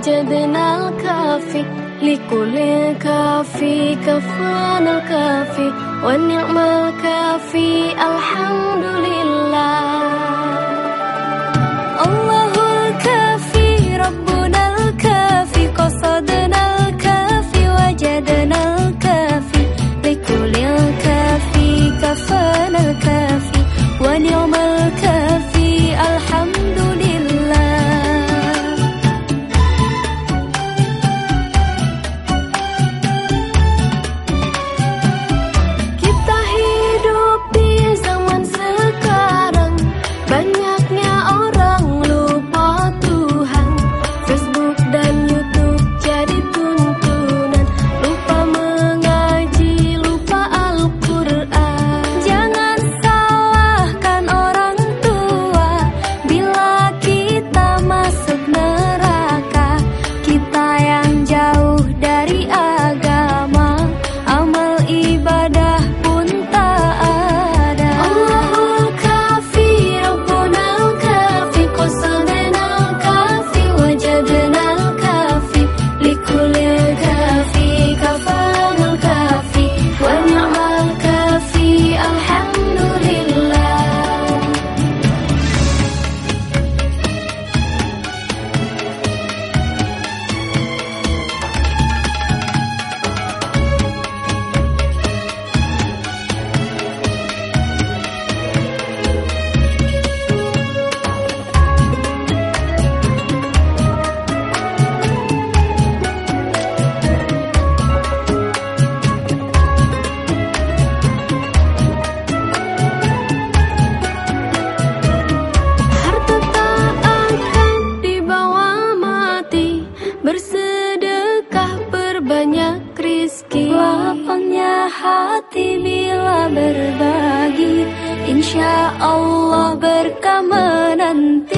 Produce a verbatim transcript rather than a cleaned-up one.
وجدنا الكافي لكل كافي كفانا الكافي والنعم الكافي الحمد لله. الله الكافي ربنا الكافي قصدنا الكافي وجدنا الكافي لكل كافي كفانا الكافي ونعم الكافي الحمد لله. Kita hidup di zaman sekarang, banyaknya orang lupa Tuhan. Facebook dan YouTube jadi tuntunan, lupa mengaji, lupa Al-Quran. Jangan salahkan orang tua bila kita masuk neraka. Kita yang jauh dari agama, amal ibadah pun tak ada. Allahul kafi Rabbuna al-kafi qasadana al-kafi wajadana al-kafi likulli kafi kafana al-kafi wa ni'mal kafi alhamdulillah. Harta tak akan dibawa mati, bersedekah perbanyak rizki. Lapangnya hati bila berbagi, insya Allah berkah menanti.